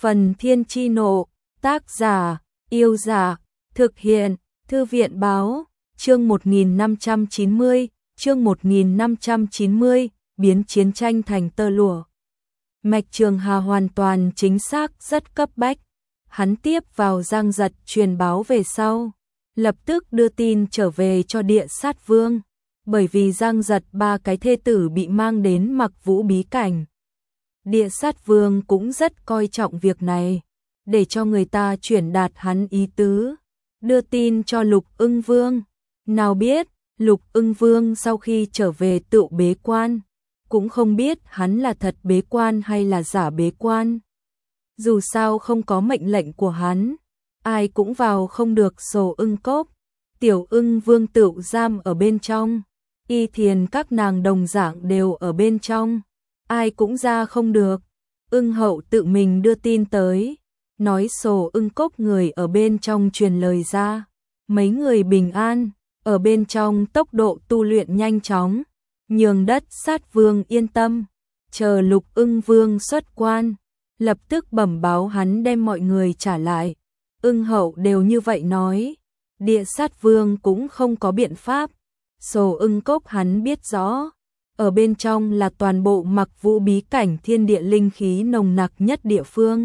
Phần Thiên Chi Nộ, tác giả, Yêu Giả, thực hiện, Thư viện Báo, chương 1590, biến chiến tranh thành tơ lụa. Mạch Trường Hà hoàn toàn chính xác, rất cấp bách. Hắn tiếp vào Giang Giật truyền báo về sau, lập tức đưa tin trở về cho Địa Sát Vương, bởi vì Giang Giật 3 cái thê tử bị mang đến Mặc Vũ bí cảnh. Địa Sát Vương cũng rất coi trọng việc này, để cho người ta chuyển đạt hắn ý tứ, đưa tin cho Lục Ưng Vương. Nào biết, Lục Ưng Vương sau khi trở về tự bế quan, cũng không biết hắn là thật bế quan hay là giả bế quan. Dù sao không có mệnh lệnh của hắn, ai cũng vào không được Sổ Ưng Cốc. Tiểu Ưng Vương tự giam ở bên trong, Y Thiền các nàng đồng dạng đều ở bên trong, ai cũng ra không được. Ưng Hậu tự mình đưa tin tới, nói Sổ Ưng Cốc người ở bên trong truyền lời ra, mấy người bình an, ở bên trong tốc độ tu luyện nhanh chóng, nhường Đất Sát Vương yên tâm, chờ Lục Ưng Vương xuất quan, lập tức bẩm báo hắn đem mọi người trả lại. Ưng Hậu đều như vậy nói, Địa Sát Vương cũng không có biện pháp. Sổ Ưng Cốc hắn biết rõ, ở bên trong là toàn bộ Mặc Vũ bí cảnh thiên địa linh khí nồng nặc nhất địa phương.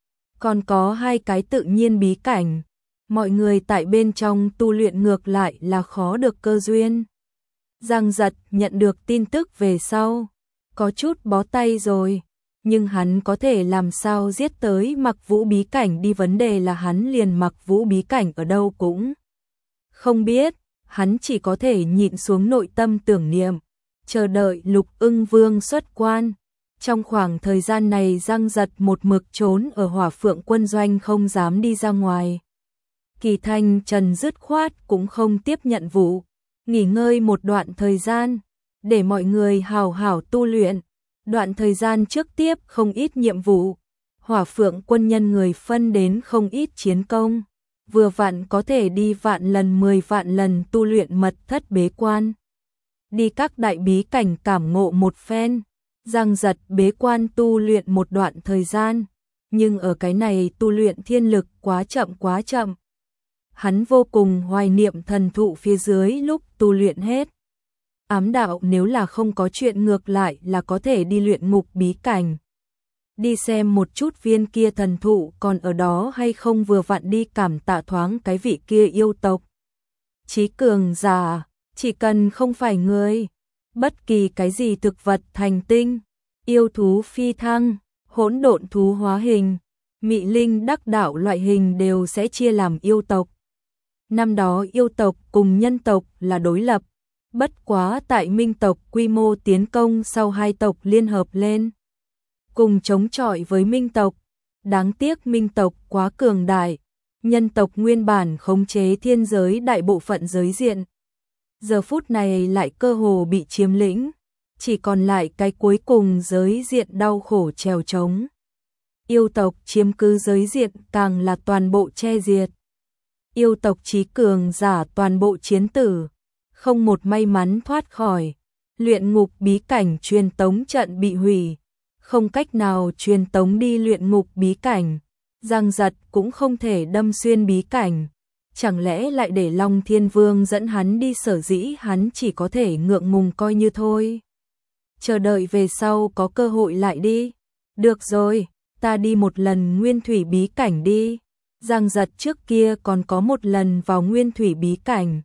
Còn có 2 cái tự nhiên bí cảnh, mọi người tại bên trong tu luyện ngược lại là khó được cơ duyên. Giang Giật nhận được tin tức về sau, có chút bó tay rồi, nhưng hắn có thể làm sao giết tới Mặc Vũ bí cảnh đi, vấn đề là hắn liền Mặc Vũ bí cảnh ở đâu cũng không biết, hắn chỉ có thể nhịn xuống nội tâm tưởng niệm, chờ đợi Lục Ưng Vương xuất quan. Trong khoảng thời gian này Giang Giật một mực trốn ở Hỏa Phượng quân doanh không dám đi ra ngoài. Kỳ Thanh Trần dứt khoát cũng không tiếp nhận vụ, nghỉ ngơi một đoạn thời gian, để mọi người hào hảo tu luyện. Đoạn thời gian trước tiếp không ít nhiệm vụ, Hỏa Phượng quân nhân người phân đến không ít chiến công, vừa vặn có thể đi vạn lần 10 vạn lần tu luyện mật thất bế quan. Đi các đại bí cảnh cảm ngộ một phen. Giang Giật bế quan tu luyện một đoạn thời gian, nhưng ở cái này tu luyện thiên lực quá chậm. Hắn vô cùng hoài niệm thần thụ phía dưới lúc tu luyện hết. Ám đạo nếu là không có chuyện ngược lại là có thể đi luyện ngục bí cảnh. Đi xem một chút viên kia thần thụ còn ở đó hay không, vừa vặn đi cảm tạ thoáng cái vị kia yêu tộc. Chí cường giả, chỉ cần không phải người, bất kỳ cái gì thực vật thành tinh, yêu thú phi thăng, hỗn độn thú hóa hình, mị linh đắc đạo loại hình đều sẽ chia làm yêu tộc. Năm đó yêu tộc cùng nhân tộc là đối lập, bất quá tại minh tộc quy mô tiến công sau 2 tộc liên hợp lên, cùng chống chọi với minh tộc. Đáng tiếc minh tộc quá cường đại, nhân tộc nguyên bản khống chế thiên giới đại bộ phận giới diện, giờ phút này lại cơ hồ bị chiếm lĩnh, chỉ còn lại cái cuối cùng giới diện đau khổ trèo trống. Yêu tộc chiếm cứ giới diện càng là toàn bộ che diệt. Yêu tộc chí cường giả toàn bộ chiến tử, không một may mắn thoát khỏi. Luyện ngục bí cảnh truyền tống trận bị hủy, không cách nào truyền tống đi luyện ngục bí cảnh. Giang Giật cũng không thể đâm xuyên bí cảnh. Chẳng lẽ lại để Long Thiên Vương dẫn hắn đi, sở dĩ hắn chỉ có thể ngượng ngùng coi như thôi. Chờ đợi về sau có cơ hội lại đi. Được rồi, ta đi một lần Nguyên Thủy bí cảnh đi. Giang Giật trước kia còn có một lần vào Nguyên Thủy bí cảnh.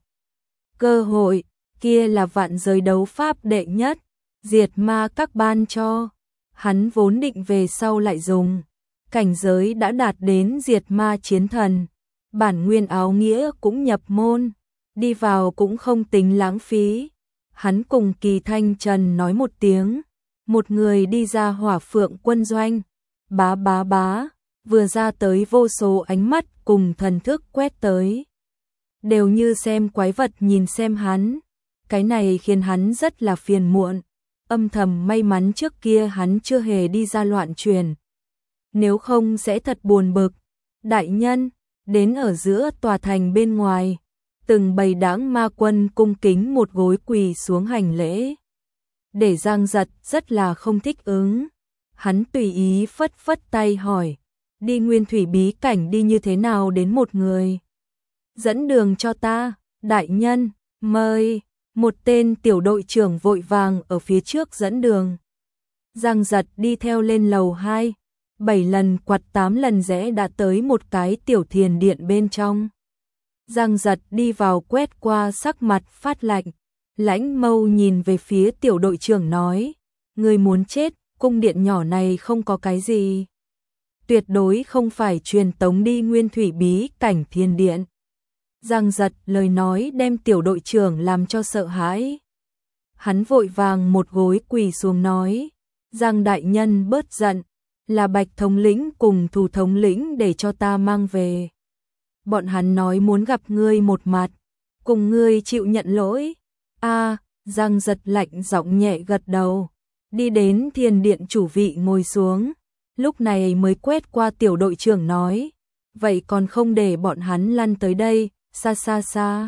Cơ hội kia là vạn giới đấu pháp đệ nhất, diệt ma các ban cho. Hắn vốn định về sau lại dùng, cảnh giới đã đạt đến diệt ma chiến thần. Bản nguyên áo nghĩa cũng nhập môn, đi vào cũng không tính lãng phí. Hắn cùng Kỳ Thanh Trần nói một tiếng, một người đi ra Hỏa Phượng quân doanh, bá, vừa ra tới vô số ánh mắt cùng thần thức quét tới. Đều như xem quái vật nhìn xem hắn, cái này khiến hắn rất là phiền muộn, âm thầm may mắn trước kia hắn chưa hề đi ra loạn truyền. Nếu không sẽ thật buồn bực. Đại nhân, đến ở giữa tòa thành bên ngoài, từng bầy đãng ma quân cung kính một gối quỳ xuống hành lễ. Để Giang Giật rất là không thích ứng, hắn tùy ý phất phất tay hỏi, đi nguyên thủy bí cảnh đi như thế nào đến một người. Dẫn đường cho ta, đại nhân, mời. Một tên tiểu đội trưởng vội vàng ở phía trước dẫn đường. Giang Giật đi theo lên lầu 2, 7 lần quặt 8 lần rẽ đã tới một cái tiểu thiền điện bên trong. Giang Giật đi vào quét qua sắc mặt phát lạnh, lãnh mâu nhìn về phía tiểu đội trưởng nói, người muốn chết, cung điện nhỏ này không có cái gì. Tuyệt đối không phải truyền tống đi nguyên thủy bí cảnh thiên điện. Giang Giật lời nói đem tiểu đội trưởng làm cho sợ hãi. Hắn vội vàng một gối quỳ xuống nói, Giang đại nhân bớt giận, là Bạch thống lĩnh cùng Thủ thống lĩnh để cho ta mang về. Bọn hắn nói muốn gặp ngươi một mặt, cùng ngươi chịu nhận lỗi. Giang Giật lạnh giọng nhẹ gật đầu, đi đến thiền điện chủ vị ngồi xuống, lúc này mới quét qua tiểu đội trưởng nói, vậy còn không để bọn hắn lăn tới đây, xa xa xa.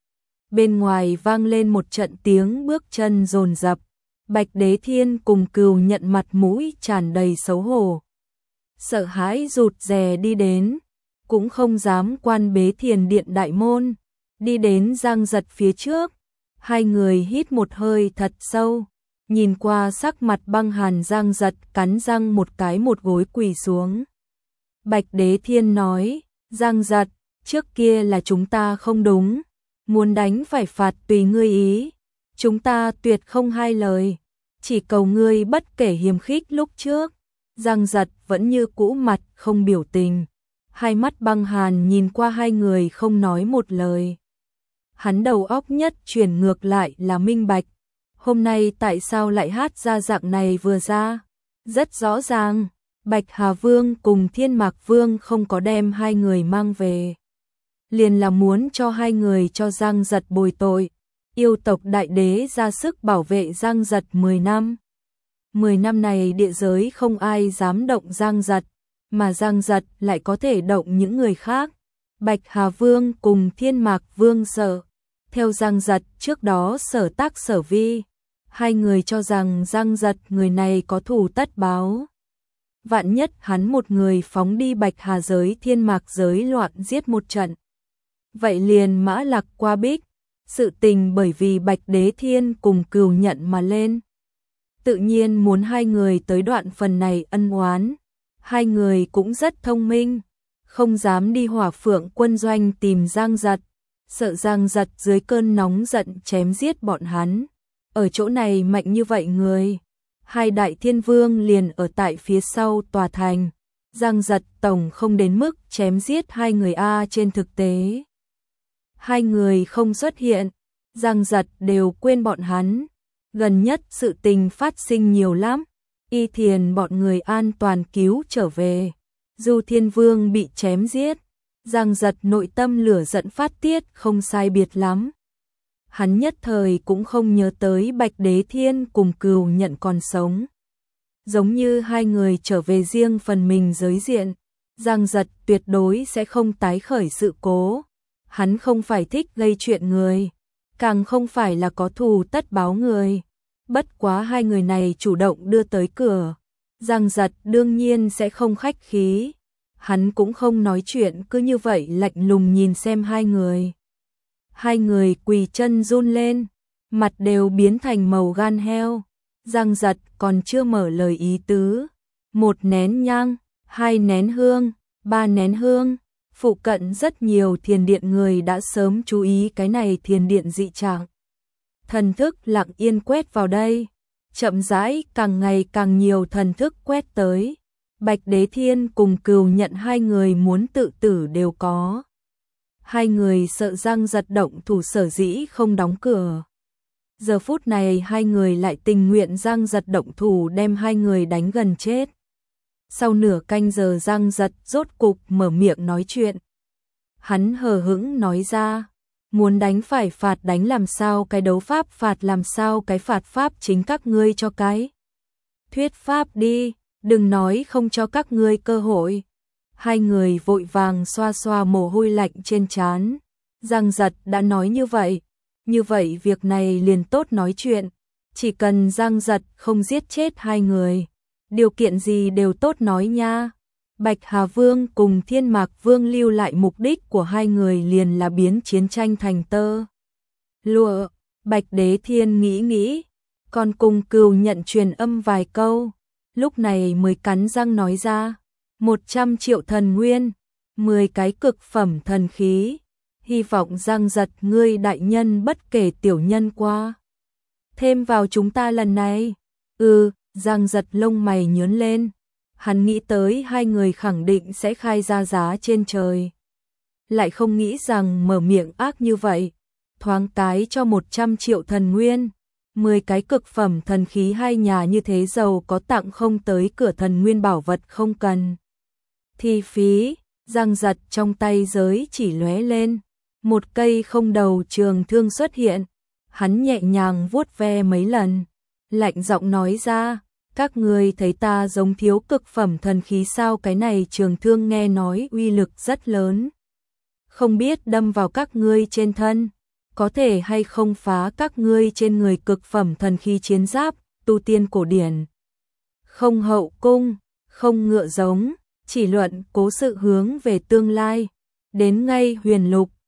Bên ngoài vang lên một trận tiếng bước chân dồn dập, Bạch Đế Thiên cùng Cừu Nhận mặt mũi tràn đầy xấu hổ. Sợ hãi rụt rè đi đến, cũng không dám quan bế thiền điện đại môn, đi đến Giang Giật phía trước, hai người hít một hơi thật sâu, nhìn qua sắc mặt băng hàn Giang Giật cắn răng một cái một gối quỳ xuống. Bạch Đế Thiên nói, Giang Giật, trước kia là chúng ta không đúng, muốn đánh phải phạt tùy ngươi ý, chúng ta tuyệt không hai lời, chỉ cầu ngươi bất kể hiềm khích lúc trước. Giang Giật vẫn như cũ mặt không biểu tình, hai mắt băng hàn nhìn qua hai người không nói một lời. Hắn đầu óc nhất chuyển ngược lại là minh bạch, hôm nay tại sao lại hát ra dạng này vừa ra, rất rõ ràng, Bạch Hà Vương cùng Thiên Mạc Vương không có đem hai người mang về, liền là muốn cho hai người cho Giang Giật bồi tội. Yêu tộc đại đế ra sức bảo vệ Giang Giật 10 năm. 10 năm này địa giới không ai dám động Giang Giật, mà Giang Giật lại có thể động những người khác. Bạch Hà Vương cùng Thiên Mạc Vương sợ. Theo Giang Giật trước đó sở tác sở vi, hai người cho rằng Giang Giật người này có thù tất báo. Vạn nhất hắn một người phóng đi Bạch Hà giới Thiên Mạc giới loạn giết một trận. Vậy liền mã lạc qua bích, sự tình bởi vì Bạch Đế Thiên cùng Cừu Nhận mà lên. Tự nhiên muốn hai người tới đoạn phần này ân oán. Hai người cũng rất thông minh, không dám đi Hỏa Phượng quân doanh tìm Giang Giật, sợ Giang Giật dưới cơn nóng giận chém giết bọn hắn. Ở chỗ này mạnh như vậy người, hai đại thiên vương liền ở tại phía sau tòa thành. Giang Giật tổng không đến mức chém giết hai người trên thực tế. Hai người không xuất hiện, Giang Giật đều quên bọn hắn. Gần nhất sự tình phát sinh nhiều lắm, Y Thiền bọn người an toàn cứu trở về, Du Thiên Vương bị chém giết, Giang Giật nội tâm lửa giận phát tiết không sai biệt lắm. Hắn nhất thời cũng không nhớ tới Bạch Đế Thiên cùng Cừu Nhận còn sống. Giống như hai người trở về riêng phần mình giới diện, Giang Giật tuyệt đối sẽ không tái khởi sự cố. Hắn không phải thích gây chuyện người, càng không phải là có thù tất báo người. Bất quá hai người này chủ động đưa tới cửa, Giang Giật đương nhiên sẽ không khách khí. Hắn cũng không nói chuyện, cứ như vậy lạnh lùng nhìn xem hai người. Hai người quỳ chân run lên, mặt đều biến thành màu gan heo. Giang Giật còn chưa mở lời ý tứ. 1 nén nhang, 2 nén hương, 3 nén hương. Phụ cận rất nhiều thiền điện người đã sớm chú ý cái này thiền điện dị trạng. Thần thức lặng yên quét vào đây, chậm rãi càng ngày càng nhiều thần thức quét tới. Bạch Đế Thiên cùng Cừu Nhận hai người muốn tự tử đều có. Hai người sợ Giang Giật động thủ sở dĩ không đóng cửa. Giờ phút này hai người lại tình nguyện Giang Giật động thủ đem hai người đánh gần chết. Sau nửa canh giờ Giang Giật rốt cục mở miệng nói chuyện. Hắn hờ hững nói ra, muốn đánh phải phạt đánh, làm sao cái đấu pháp phạt làm sao cái phạt pháp, chính các ngươi cho cái thuyết pháp đi, đừng nói không cho các ngươi cơ hội. Hai người vội vàng xoa xoa mồ hôi lạnh trên trán. Giang Giật đã nói như vậy việc này liền tốt nói chuyện. Chỉ cần Giang Giật không giết chết hai người, điều kiện gì đều tốt nói nha. Bạch Hà Vương cùng Thiên Mạc Vương lưu lại mục đích của hai người liền là biến chiến tranh thành tơ lụa. Bạch Đế Thiên nghĩ nghĩ, còn cùng Cừu Nhận truyền âm vài câu, lúc này mới cắn răng nói ra, 100 triệu thần nguyên, 10 cái cực phẩm thần khí, hy vọng Giang Giật ngươi đại nhân bất kể tiểu nhân qua thêm vào chúng ta lần này. Giang Giật lông mày nhướng lên, hắn nghĩ tới hai người khẳng định sẽ khai ra giá trên trời, lại không nghĩ rằng mở miệng ác như vậy, thoáng cái cho 100 triệu thần nguyên, 10 cái cực phẩm thần khí, hai nhà như thế giàu có tặng không tới cửa, thần nguyên bảo vật không cần thi phí. Giang Giật trong tay giới chỉ lóe lên, một cây không đầu trường thương xuất hiện, hắn nhẹ nhàng vuốt ve mấy lần, lạnh giọng nói ra, các ngươi thấy ta giống thiếu cực phẩm thần khí sao? Cái này trường thương nghe nói uy lực rất lớn, không biết đâm vào các ngươi trên thân, có thể hay không phá các ngươi trên người cực phẩm thần khí chiến giáp, tu tiên cổ điển. Không hậu cung, không ngựa giống, chỉ luận cố sự hướng về tương lai, đến ngay huyền lục,